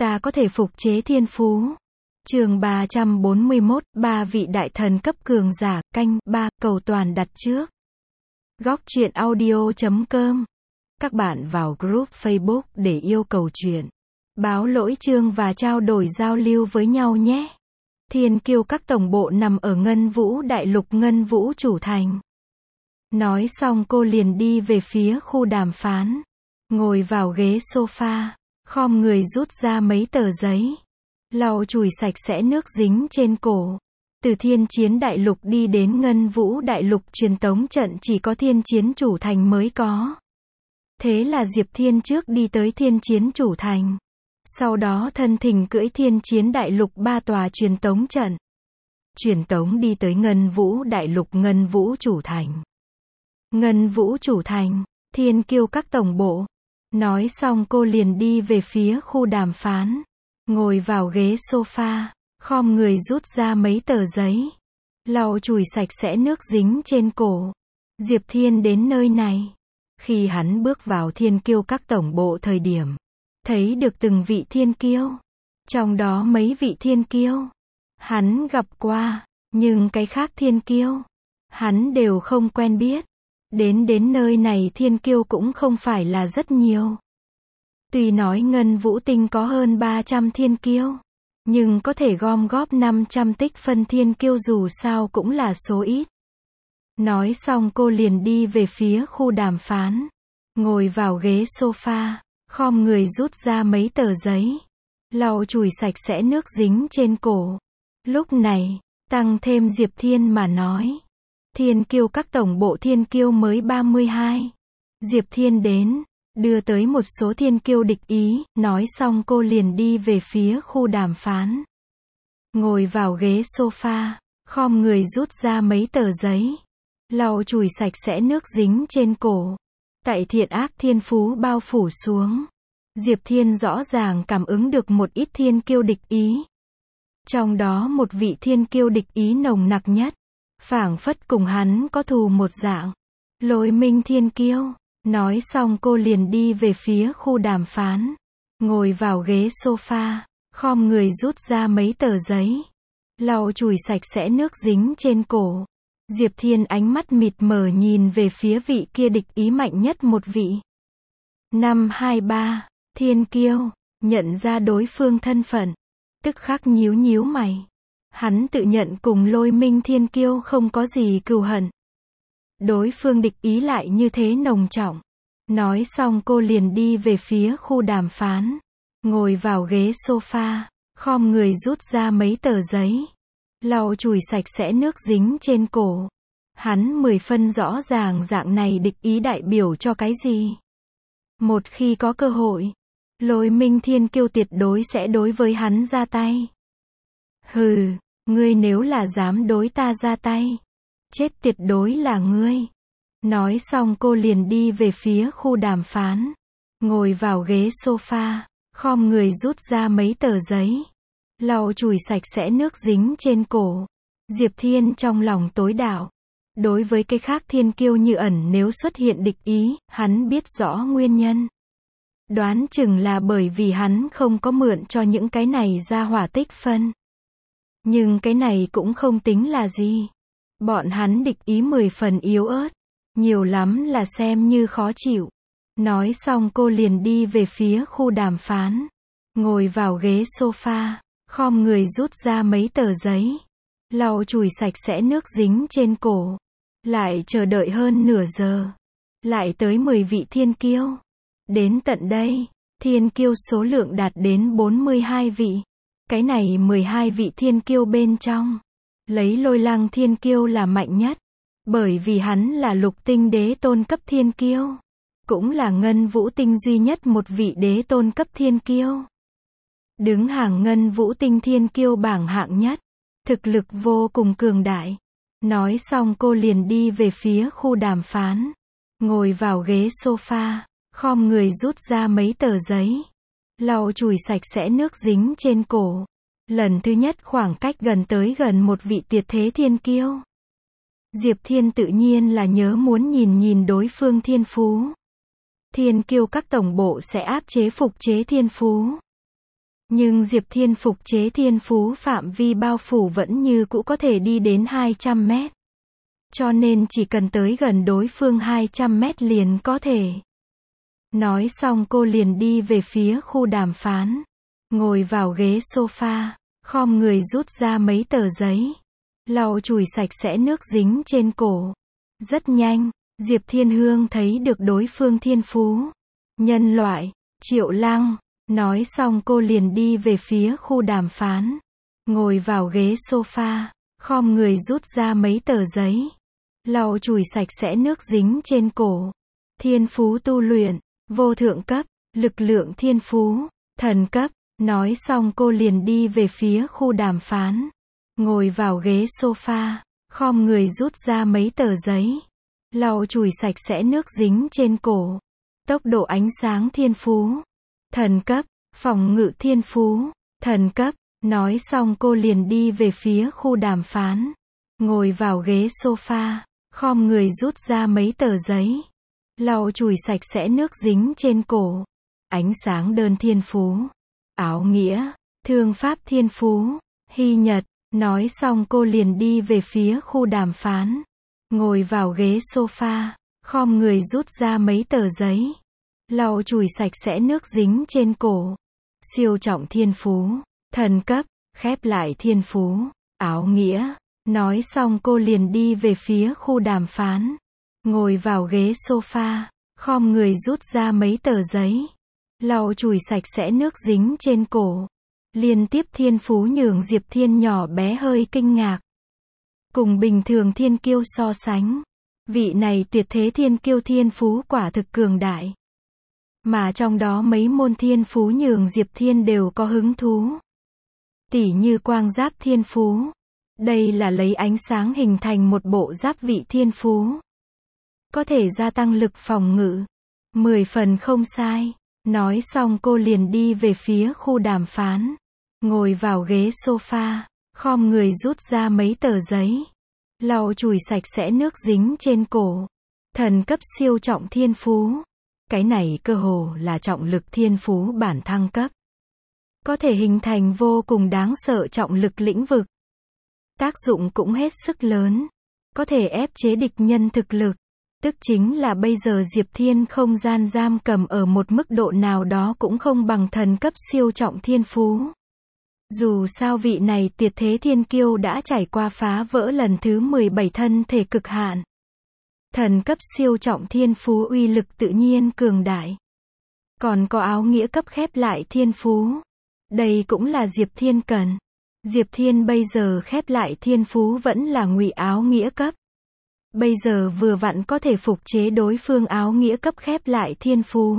ta có thể phục chế thiên phú. Chương 341, ba vị đại thần cấp cường giả, canh 3, cầu toàn đặt trước. Góc truyện audio.com. Các bạn vào group Facebook để yêu cầu truyện, báo lỗi chương và trao đổi giao lưu với nhau nhé. Thiên kiêu các tổng bộ nằm ở Ngân Vũ Đại Lục Ngân Vũ Chủ Thành. Nói xong cô liền đi về phía khu đàm phán. Ngồi vào ghế sofa, khom người rút ra mấy tờ giấy, lau chùi sạch sẽ nước dính trên cổ. Từ Thiên Chiến Đại Lục đi đến Ngân Vũ Đại Lục truyền tống trận chỉ có Thiên Chiến Chủ Thành mới có. Thế là Diệp Thiên trước đi tới Thiên Chiến Chủ Thành. Sau đó thân thỉnh cưỡi Thiên Chiến Đại Lục 3 tòa truyền tống trận. Truyền tống đi tới Ngân Vũ Đại Lục Ngân Vũ Chủ Thành. Ngân Vũ Chủ Thành, thiên kiêu các tổng bộ. Nói xong cô liền đi về phía khu đàm phán. Ngồi vào ghế sofa, khom người rút ra mấy tờ giấy, lau chùi sạch sẽ nước dính trên cổ. Diệp Thiên đến nơi này. Khi hắn bước vào thiên kiêu các tổng bộ thời điểm, thấy được từng vị thiên kiêu. Trong đó mấy vị thiên kiêu hắn gặp qua, nhưng cái khác thiên kiêu hắn đều không quen biết. Đến nơi này thiên kiêu cũng không phải là rất nhiều. Tuy nói Ngân Vũ Tinh có hơn 300 thiên kiêu, nhưng có thể gom góp 500 tích phân thiên kiêu dù sao cũng là số ít. Nói xong cô liền đi về phía khu đàm phán. Ngồi vào ghế sofa, khom người rút ra mấy tờ giấy, lau chùi sạch sẽ nước dính trên cổ. Lúc này, tăng thêm Diệp Thiên mà nói. Thiên kiêu các tổng bộ thiên kiêu mới 32. Diệp Thiên đến, đưa tới một số thiên kiêu địch ý, nói xong cô liền đi về phía khu đàm phán. Ngồi vào ghế sofa, khom người rút ra mấy tờ giấy, lau chùi sạch sẽ nước dính trên cổ. Tại thiện ác thiên phú bao phủ xuống, Diệp Thiên rõ ràng cảm ứng được một ít thiên kiêu địch ý. Trong đó một vị thiên kiêu địch ý nồng nặc nhất, phảng phất cùng hắn có thù một dạng. Lôi Minh thiên kiêu. Nói xong cô liền đi về phía khu đàm phán. Ngồi vào ghế sofa, khom người rút ra mấy tờ giấy, lau chùi sạch sẽ nước dính trên cổ. Diệp Thiên ánh mắt mịt mờ nhìn về phía vị kia địch ý mạnh nhất một vị. 523, thiên kiêu, nhận ra đối phương thân phận, tức khắc nhíu nhíu mày. Hắn tự nhận cùng Lôi Minh thiên kiêu không có gì cừu hận. Đối phương địch ý lại như thế nồng trọng. Nói xong cô liền đi về phía khu đàm phán. Ngồi vào ghế sofa, khom người rút ra mấy tờ giấy, lau chùi sạch sẽ nước dính trên cổ. Hắn 10 phân rõ ràng dạng này địch ý đại biểu cho cái gì. Một khi có cơ hội, Lôi Minh thiên kiêu tuyệt đối sẽ đối với hắn ra tay. Hừ, ngươi nếu là dám đối ta ra tay, chết tuyệt đối là ngươi. Nói xong cô liền đi về phía khu đàm phán. Ngồi vào ghế sofa, khom người rút ra mấy tờ giấy, lau chùi sạch sẽ nước dính trên cổ. Diệp Thiên trong lòng tối đạo. Đối với cái khác thiên kiêu như ẩn nếu xuất hiện địch ý, hắn biết rõ nguyên nhân. Đoán chừng là bởi vì hắn không có mượn cho những cái này ra hỏa tích phân. Nhưng cái này cũng không tính là gì. Bọn hắn địch ý 10 phần yếu ớt, nhiều lắm là xem như khó chịu. Nói xong cô liền đi về phía khu đàm phán. Ngồi vào ghế sofa, khom người rút ra mấy tờ giấy, lau chùi sạch sẽ nước dính trên cổ. Lại chờ đợi hơn nửa giờ. Lại tới 10 vị thiên kiêu. Đến tận đây, thiên kiêu số lượng đạt đến 42 vị. Cái này 12 vị thiên kiêu bên trong, lấy Lôi Lăng thiên kiêu là mạnh nhất. Bởi vì hắn là lục tinh đế tôn cấp thiên kiêu. Cũng là Ngân Vũ Tinh duy nhất một vị đế tôn cấp thiên kiêu. Đứng hàng Ngân Vũ Tinh thiên kiêu bảng hạng nhất. Thực lực vô cùng cường đại. Nói xong cô liền đi về phía khu đàm phán. Ngồi vào ghế sofa, khom người rút ra mấy tờ giấy, lau chùi sạch sẽ nước dính trên cổ. Lần thứ nhất khoảng cách gần tới gần một vị tuyệt thế thiên kiêu. Diệp Thiên tự nhiên là nhớ muốn nhìn đối phương thiên phú. Thiên kiêu các tổng bộ sẽ áp chế phục chế thiên phú. Nhưng Diệp Thiên phục chế thiên phú phạm vi bao phủ vẫn như cũ có thể đi đến 200 mét. Cho nên chỉ cần tới gần đối phương 200 mét liền có thể. Nói xong cô liền đi về phía khu đàm phán. Ngồi vào ghế sofa, khom người rút ra mấy tờ giấy. Lau chùi sạch sẽ nước dính trên cổ. Rất nhanh, Diệp Thiên Hương thấy được đối phương thiên phú. Nhân loại, Triệu Lăng. Nói xong cô liền đi về phía khu đàm phán. Ngồi vào ghế sofa, khom người rút ra mấy tờ giấy. Lau chùi sạch sẽ nước dính trên cổ. Thiên phú tu luyện, vô thượng cấp, lực lượng thiên phú, thần cấp. Nói xong cô liền đi về phía khu đàm phán. Ngồi vào ghế sofa, khom người rút ra mấy tờ giấy. Lau chùi sạch sẽ nước dính trên cổ. Tốc độ ánh sáng thiên phú, thần cấp, phòng ngự thiên phú, thần cấp. Nói xong cô liền đi về phía khu đàm phán. Ngồi vào ghế sofa, khom người rút ra mấy tờ giấy. Lau chùi sạch sẽ nước dính trên cổ. Ánh sáng đơn thiên phú, áo nghĩa, thương pháp thiên phú, hy nhật. Nói xong cô liền đi về phía khu đàm phán. Ngồi vào ghế sofa, khom người rút ra mấy tờ giấy. Lau chùi sạch sẽ nước dính trên cổ. Siêu trọng thiên phú, thần cấp, khép lại thiên phú, áo nghĩa. Nói xong cô liền đi về phía khu đàm phán. Ngồi vào ghế sofa, khom người rút ra mấy tờ giấy. Lau chùi sạch sẽ nước dính trên cổ. Liên tiếp thiên phú nhường Diệp Thiên nhỏ bé hơi kinh ngạc. Cùng bình thường thiên kiêu so sánh, vị này tuyệt thế thiên kiêu thiên phú quả thực cường đại. Mà trong đó mấy môn thiên phú nhường Diệp Thiên đều có hứng thú. Tỉ như quang giáp thiên phú. Đây là lấy ánh sáng hình thành một bộ giáp vị thiên phú. Có thể gia tăng lực phòng ngự. 10 phần không sai. Nói xong cô liền đi về phía khu đàm phán. Ngồi vào ghế sofa, khom người rút ra mấy tờ giấy. Lau chùi sạch sẽ nước dính trên cổ. Thần cấp siêu trọng thiên phú. Cái này cơ hồ là trọng lực thiên phú bản thăng cấp. Có thể hình thành vô cùng đáng sợ trọng lực lĩnh vực. Tác dụng cũng hết sức lớn. Có thể ép chế địch nhân thực lực. Tức chính là bây giờ Diệp Thiên không gian giam cầm ở một mức độ nào đó cũng không bằng thần cấp siêu trọng thiên phú. Dù sao vị này tuyệt thế thiên kiêu đã trải qua phá vỡ lần thứ 17 thân thể cực hạn. Thần cấp siêu trọng thiên phú uy lực tự nhiên cường đại. Còn có áo nghĩa cấp khép lại thiên phú. Đây cũng là Diệp Thiên cần. Diệp Thiên bây giờ khép lại thiên phú vẫn là ngụy áo nghĩa cấp. Bây giờ vừa vặn có thể phục chế đối phương áo nghĩa cấp khép lại thiên phú.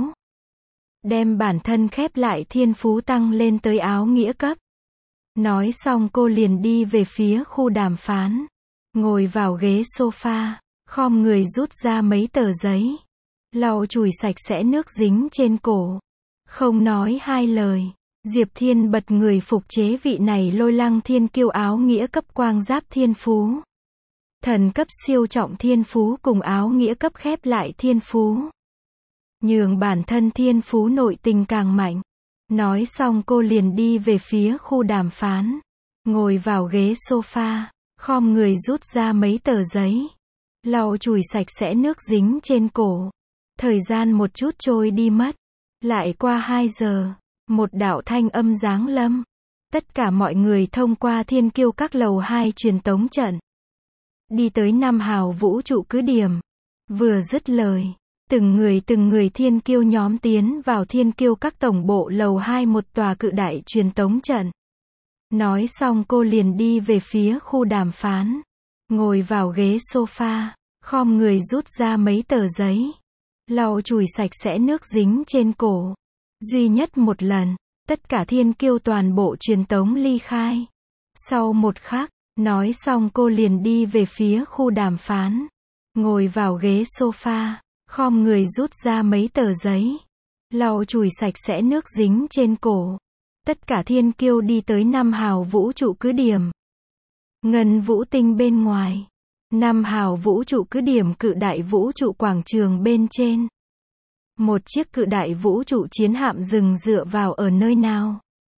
Đem bản thân khép lại thiên phú tăng lên tới áo nghĩa cấp. Nói xong cô liền đi về phía khu đàm phán. Ngồi vào ghế sofa, khom người rút ra mấy tờ giấy. Lau chùi sạch sẽ nước dính trên cổ. Không nói hai lời, Diệp Thiên bật người phục chế vị này Lôi Lăng thiên kiêu áo nghĩa cấp quang giáp thiên phú. Thần cấp siêu trọng thiên phú cùng áo nghĩa cấp khép lại thiên phú. Nhường bản thân thiên phú nội tình càng mạnh. Nói xong cô liền đi về phía khu đàm phán. Ngồi vào ghế sofa, khom người rút ra mấy tờ giấy. Lau chùi sạch sẽ nước dính trên cổ. Thời gian một chút trôi đi mất. Lại qua 2 giờ, một đạo thanh âm giáng lâm. Tất cả mọi người thông qua thiên kiêu các lầu 2 truyền tống trận. Đi tới Nam Hào vũ trụ cứ điểm. Vừa dứt lời, từng người thiên kiêu nhóm tiến vào thiên kiêu các tổng bộ lầu 2 một tòa cự đại truyền tống trận. Nói xong cô liền đi về phía khu đàm phán. Ngồi vào ghế sofa, khom người rút ra mấy tờ giấy. Lau chùi sạch sẽ nước dính trên cổ. Duy nhất một lần, tất cả thiên kiêu toàn bộ truyền tống ly khai. Sau một khắc, nói xong cô liền đi về phía khu đàm phán. Ngồi vào ghế sofa, khom người rút ra mấy tờ giấy. Lau chùi sạch sẽ nước dính trên cổ. Tất cả thiên kiêu đi tới Nam Hào vũ trụ cứ điểm. Ngân vũ tinh bên ngoài. Nam Hào vũ trụ cứ điểm cự đại vũ trụ quảng trường bên trên. Một chiếc cự đại vũ trụ chiến hạm dừng dựa vào ở nơi nào.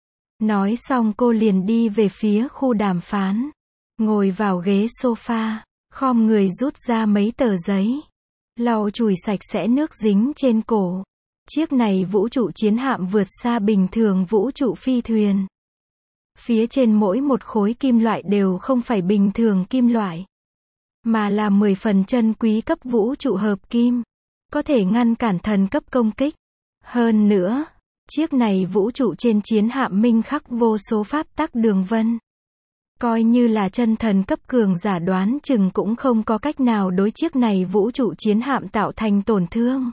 Nói xong cô liền đi về phía khu đàm phán. Ngồi vào ghế sofa, khom người rút ra mấy tờ giấy. Lau chùi sạch sẽ nước dính trên cổ. Chiếc này vũ trụ chiến hạm vượt xa bình thường vũ trụ phi thuyền. Phía trên mỗi một khối kim loại đều không phải bình thường kim loại, mà là 10 phần chân quý cấp vũ trụ hợp kim. Có thể ngăn cản thần cấp công kích. Hơn nữa, chiếc này vũ trụ trên chiến hạm minh khắc vô số pháp tắc đường vân. Coi như là chân thần cấp cường giả đoán chừng cũng không có cách nào đối chiếc này vũ trụ chiến hạm tạo thành tổn thương.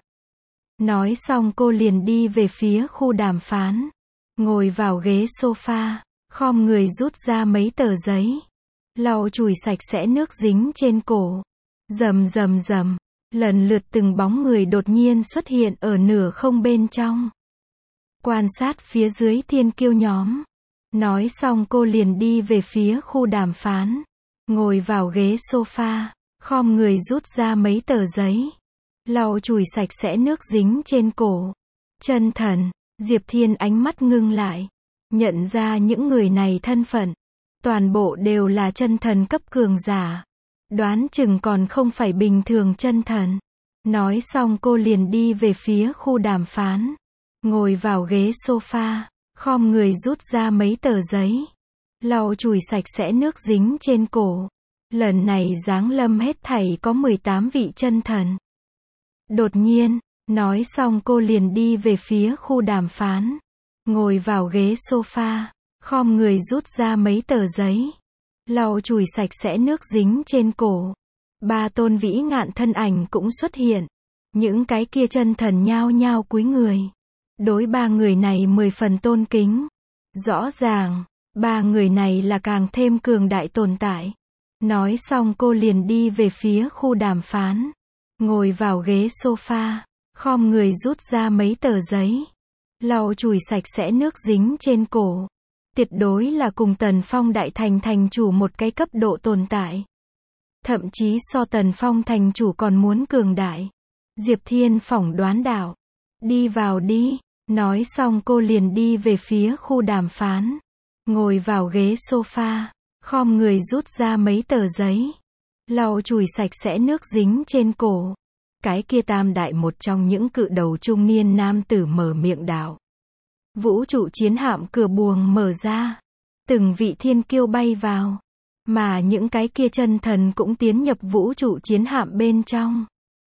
Nói xong cô liền đi về phía khu đàm phán. Ngồi vào ghế sofa, khom người rút ra mấy tờ giấy. Lau chùi sạch sẽ nước dính trên cổ. Rầm rầm rầm, lần lượt từng bóng người đột nhiên xuất hiện ở nửa không bên trong. Quan sát phía dưới thiên kiêu nhóm. Nói xong cô liền đi về phía khu đàm phán. Ngồi vào ghế sofa, khom người rút ra mấy tờ giấy. Lau chùi sạch sẽ nước dính trên cổ. Chân thần, Diệp Thiên ánh mắt ngưng lại. Nhận ra những người này thân phận. Toàn bộ đều là chân thần cấp cường giả. Đoán chừng còn không phải bình thường chân thần. Nói xong cô liền đi về phía khu đàm phán. Ngồi vào ghế sofa, khom người rút ra mấy tờ giấy. Lau chùi sạch sẽ nước dính trên cổ. Lần này giáng lâm hết thảy có 18 vị chân thần. Đột nhiên, nói xong cô liền đi về phía khu đàm phán. Ngồi vào ghế sofa, khom người rút ra mấy tờ giấy. Lau chùi sạch sẽ nước dính trên cổ. 3 tôn vĩ ngạn thân ảnh cũng xuất hiện. Những cái kia chân thần nhao nhao cúi người. Đối 3 người này 10 phần tôn kính. Rõ ràng, 3 người này là càng thêm cường đại tồn tại. Nói xong cô liền đi về phía khu đàm phán. Ngồi vào ghế sofa, khom người rút ra mấy tờ giấy. Lau chùi sạch sẽ nước dính trên cổ. Tuyệt đối là cùng Tần Phong đại thành thành chủ một cái cấp độ tồn tại. Thậm chí so Tần Phong thành chủ còn muốn cường đại. Diệp Thiên phỏng đoán đạo. Đi vào đi. Nói xong cô liền đi về phía khu đàm phán. Ngồi vào ghế sofa, khom người rút ra mấy tờ giấy. Lau chùi sạch sẽ nước dính trên cổ. Cái kia tam đại một trong những cự đầu trung niên nam tử mở miệng đạo. Vũ trụ chiến hạm cửa buồng mở ra. Từng vị thiên kiêu bay vào. Mà những cái kia chân thần cũng tiến nhập vũ trụ chiến hạm bên trong.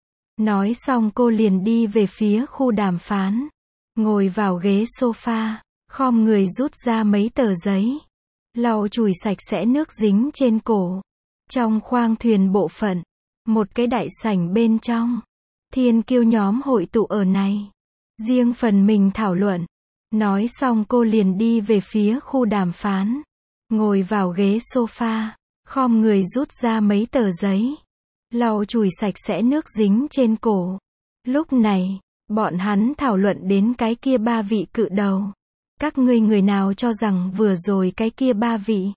Nói xong cô liền đi về phía khu đàm phán. Ngồi vào ghế sofa, khom người rút ra mấy tờ giấy. Lau chùi sạch sẽ nước dính trên cổ. Trong khoang thuyền bộ phận, một cái đại sảnh bên trong. Thiên kiêu nhóm hội tụ ở này. Riêng phần mình thảo luận. Nói xong cô liền đi về phía khu đàm phán. Ngồi vào ghế sofa, khom người rút ra mấy tờ giấy. Lau chùi sạch sẽ nước dính trên cổ. Lúc này, bọn hắn thảo luận đến cái kia 3 vị cự đầu. Các ngươi người nào cho rằng vừa rồi cái kia 3 vị?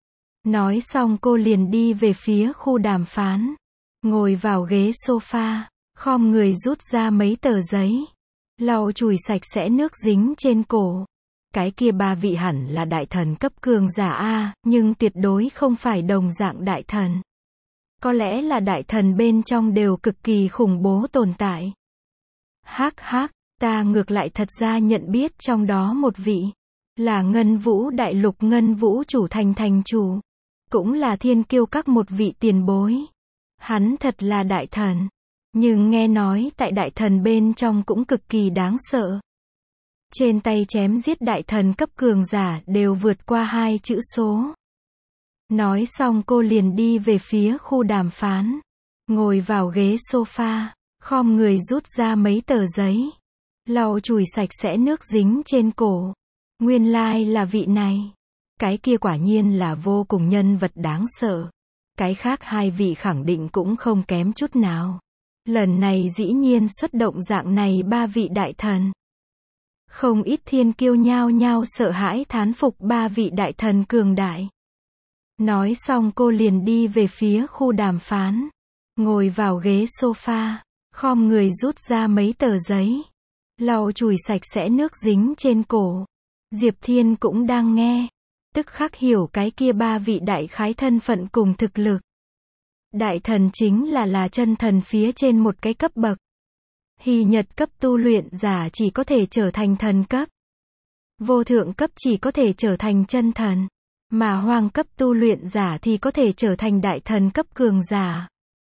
Nói xong cô liền đi về phía khu đàm phán. Ngồi vào ghế sofa, khom người rút ra mấy tờ giấy. Lau chùi sạch sẽ nước dính trên cổ. Cái kia 3 vị hẳn là đại thần cấp cường giả A, nhưng tuyệt đối không phải đồng dạng đại thần. Có lẽ là đại thần bên trong đều cực kỳ khủng bố tồn tại. Hắc hắc, ta ngược lại thật ra nhận biết trong đó một vị. Là Ngân Vũ Đại Lục Ngân Vũ chủ thành chủ. Cũng là thiên kiêu các một vị tiền bối. Hắn thật là đại thần. Nhưng nghe nói tại đại thần bên trong cũng cực kỳ đáng sợ. Trên tay chém giết đại thần cấp cường giả đều vượt qua 2 chữ số. Nói xong cô liền đi về phía khu đàm phán. Ngồi vào ghế sofa, khom người rút ra mấy tờ giấy. Lau chùi sạch sẽ nước dính trên cổ. Nguyên lai là vị này. Cái kia quả nhiên là vô cùng nhân vật đáng sợ. Cái khác 2 vị khẳng định cũng không kém chút nào. Lần này dĩ nhiên xuất động dạng này 3 vị đại thần. Không ít thiên kiêu nhao nhao sợ hãi thán phục 3 vị đại thần cường đại. Nói xong cô liền đi về phía khu đàm phán. Ngồi vào ghế sofa, khom người rút ra mấy tờ giấy. Lau chùi sạch sẽ nước dính trên cổ. Diệp Thiên cũng đang nghe. Tức khắc hiểu cái kia ba vị đại khái thân phận cùng thực lực. Đại thần chính là chân thần phía trên một cái cấp bậc. Hy nhật cấp tu luyện giả chỉ có thể trở thành thần cấp. Vô thượng cấp chỉ có thể trở thành chân thần. Mà hoàng cấp tu luyện giả thì có thể trở thành đại thần cấp cường giả.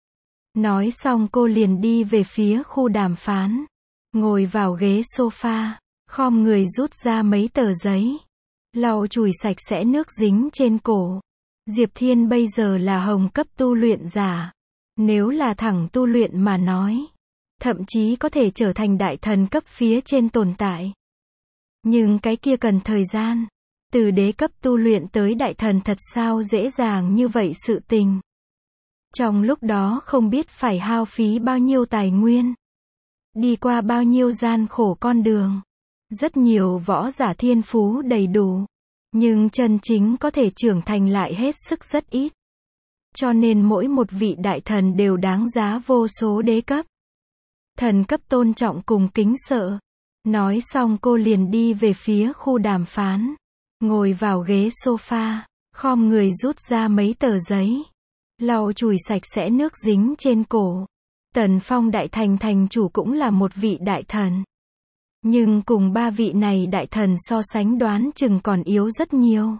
Nói xong cô liền đi về phía khu đàm phán. Ngồi vào ghế sofa. Khom người rút ra mấy tờ giấy. Lau chùi sạch sẽ nước dính trên cổ. Diệp Thiên bây giờ là hồng cấp tu luyện giả. Nếu là thẳng tu luyện mà nói. Thậm chí có thể trở thành đại thần cấp phía trên tồn tại. Nhưng cái kia cần thời gian. Từ đế cấp tu luyện tới đại thần thật sao dễ dàng như vậy sự tình. Trong lúc đó không biết phải hao phí bao nhiêu tài nguyên. Đi qua bao nhiêu gian khổ con đường. Rất nhiều võ giả thiên phú đầy đủ. Nhưng chân chính có thể trưởng thành lại hết sức rất ít. Cho nên mỗi một vị đại thần đều đáng giá vô số đế cấp. Thần cấp tôn trọng cùng kính sợ. Nói xong cô liền đi về phía khu đàm phán. Ngồi vào ghế sofa. Khom người rút ra mấy tờ giấy. Lau chùi sạch sẽ nước dính trên cổ. Tần Phong đại thành thành chủ cũng là một vị đại thần. Nhưng cùng ba vị này đại thần so sánh đoán chừng còn yếu rất nhiều.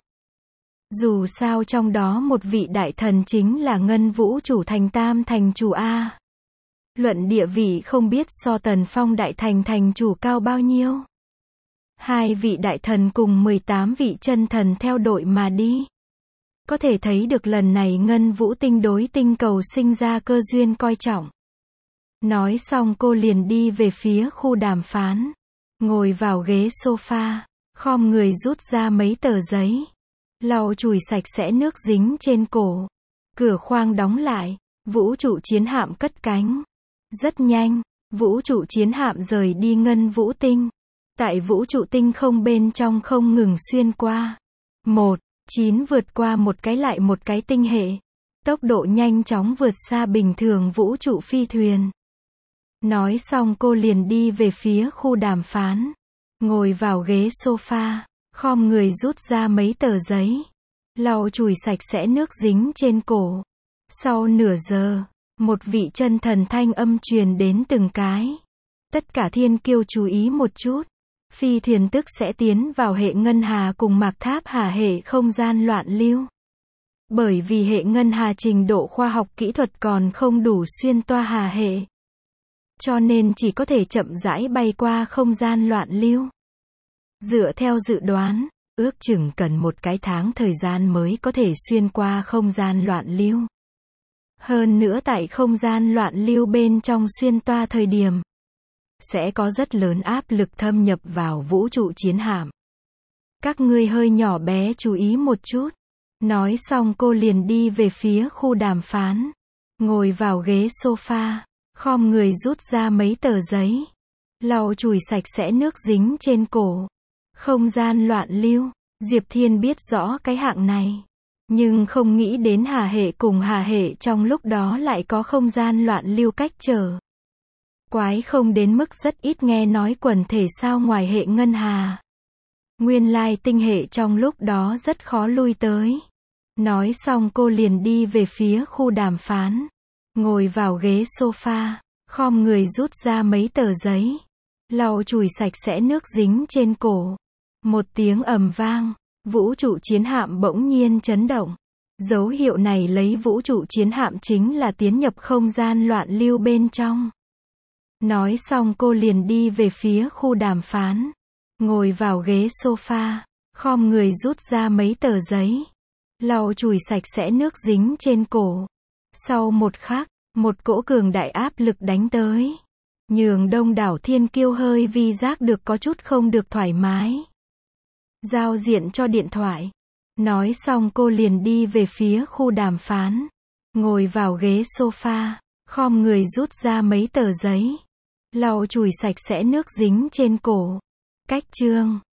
Dù sao trong đó một vị đại thần chính là Ngân Vũ chủ thành tam thành chủ A. Luận địa vị không biết so Tần Phong đại thành thành chủ cao bao nhiêu. Hai vị đại thần cùng 18 vị chân thần theo đội mà đi. Có thể thấy được lần này Ngân Vũ tinh đối tinh cầu sinh ra cơ duyên coi trọng. Nói xong cô liền đi về phía khu đàm phán. Ngồi vào ghế sofa. Khom người rút ra mấy tờ giấy. Lau chùi sạch sẽ nước dính trên cổ. Cửa khoang đóng lại. Vũ trụ chiến hạm cất cánh. Rất nhanh. Vũ trụ chiến hạm rời đi Ngân Vũ tinh. Tại vũ trụ tinh không bên trong không ngừng xuyên qua. 9 vượt qua một cái lại một cái tinh hệ. Tốc độ nhanh chóng vượt xa bình thường vũ trụ phi thuyền. Nói xong cô liền đi về phía khu đàm phán. Ngồi vào ghế sofa. Khom người rút ra mấy tờ giấy. Lau chùi sạch sẽ nước dính trên cổ. Sau nửa giờ, một vị chân thần thanh âm truyền đến từng cái. Tất cả thiên kiêu chú ý một chút. Phi thuyền tức sẽ tiến vào hệ ngân hà cùng mạc tháp hà hệ không gian loạn lưu. Bởi vì hệ ngân hà trình độ khoa học kỹ thuật còn không đủ xuyên toa hà hệ. Cho nên chỉ có thể chậm rãi bay qua không gian loạn lưu. Dựa theo dự đoán, ước chừng cần một cái tháng thời gian mới có thể xuyên qua không gian loạn lưu. Hơn nữa tại không gian loạn lưu bên trong xuyên toa thời điểm, sẽ có rất lớn áp lực thâm nhập vào vũ trụ chiến hạm. Các ngươi hơi nhỏ bé chú ý một chút. Nói xong cô liền đi về phía khu đàm phán. Ngồi vào ghế sofa. Khom người rút ra mấy tờ giấy. Lau chùi sạch sẽ nước dính trên cổ. Không gian loạn lưu. Diệp Thiên biết rõ cái hạng này. Nhưng không nghĩ đến hà hệ cùng hà hệ trong lúc đó lại có không gian loạn lưu cách trở. Quái không đến mức rất ít nghe nói quần thể sao ngoài hệ ngân hà. Nguyên lai tinh hệ trong lúc đó rất khó lui tới. Nói xong cô liền đi về phía khu đàm phán. Ngồi vào ghế sofa. Khom người rút ra mấy tờ giấy. Lau chùi sạch sẽ nước dính trên cổ. Một tiếng ầm vang. Vũ trụ chiến hạm bỗng nhiên chấn động. Dấu hiệu này lấy vũ trụ chiến hạm chính là tiến nhập không gian loạn lưu bên trong. Nói xong cô liền đi về phía khu đàm phán. Ngồi vào ghế sofa. Khom người rút ra mấy tờ giấy. Lau chùi sạch sẽ nước dính trên cổ. Sau một khắc, một cỗ cường đại áp lực đánh tới. Nhường đông đảo thiên kiêu hơi vi giác được có chút không được thoải mái. Giao diện cho điện thoại. Nói xong cô liền đi về phía khu đàm phán. Ngồi vào ghế sofa. Khom người rút ra mấy tờ giấy. Lau chùi sạch sẽ nước dính trên cổ. Cách chương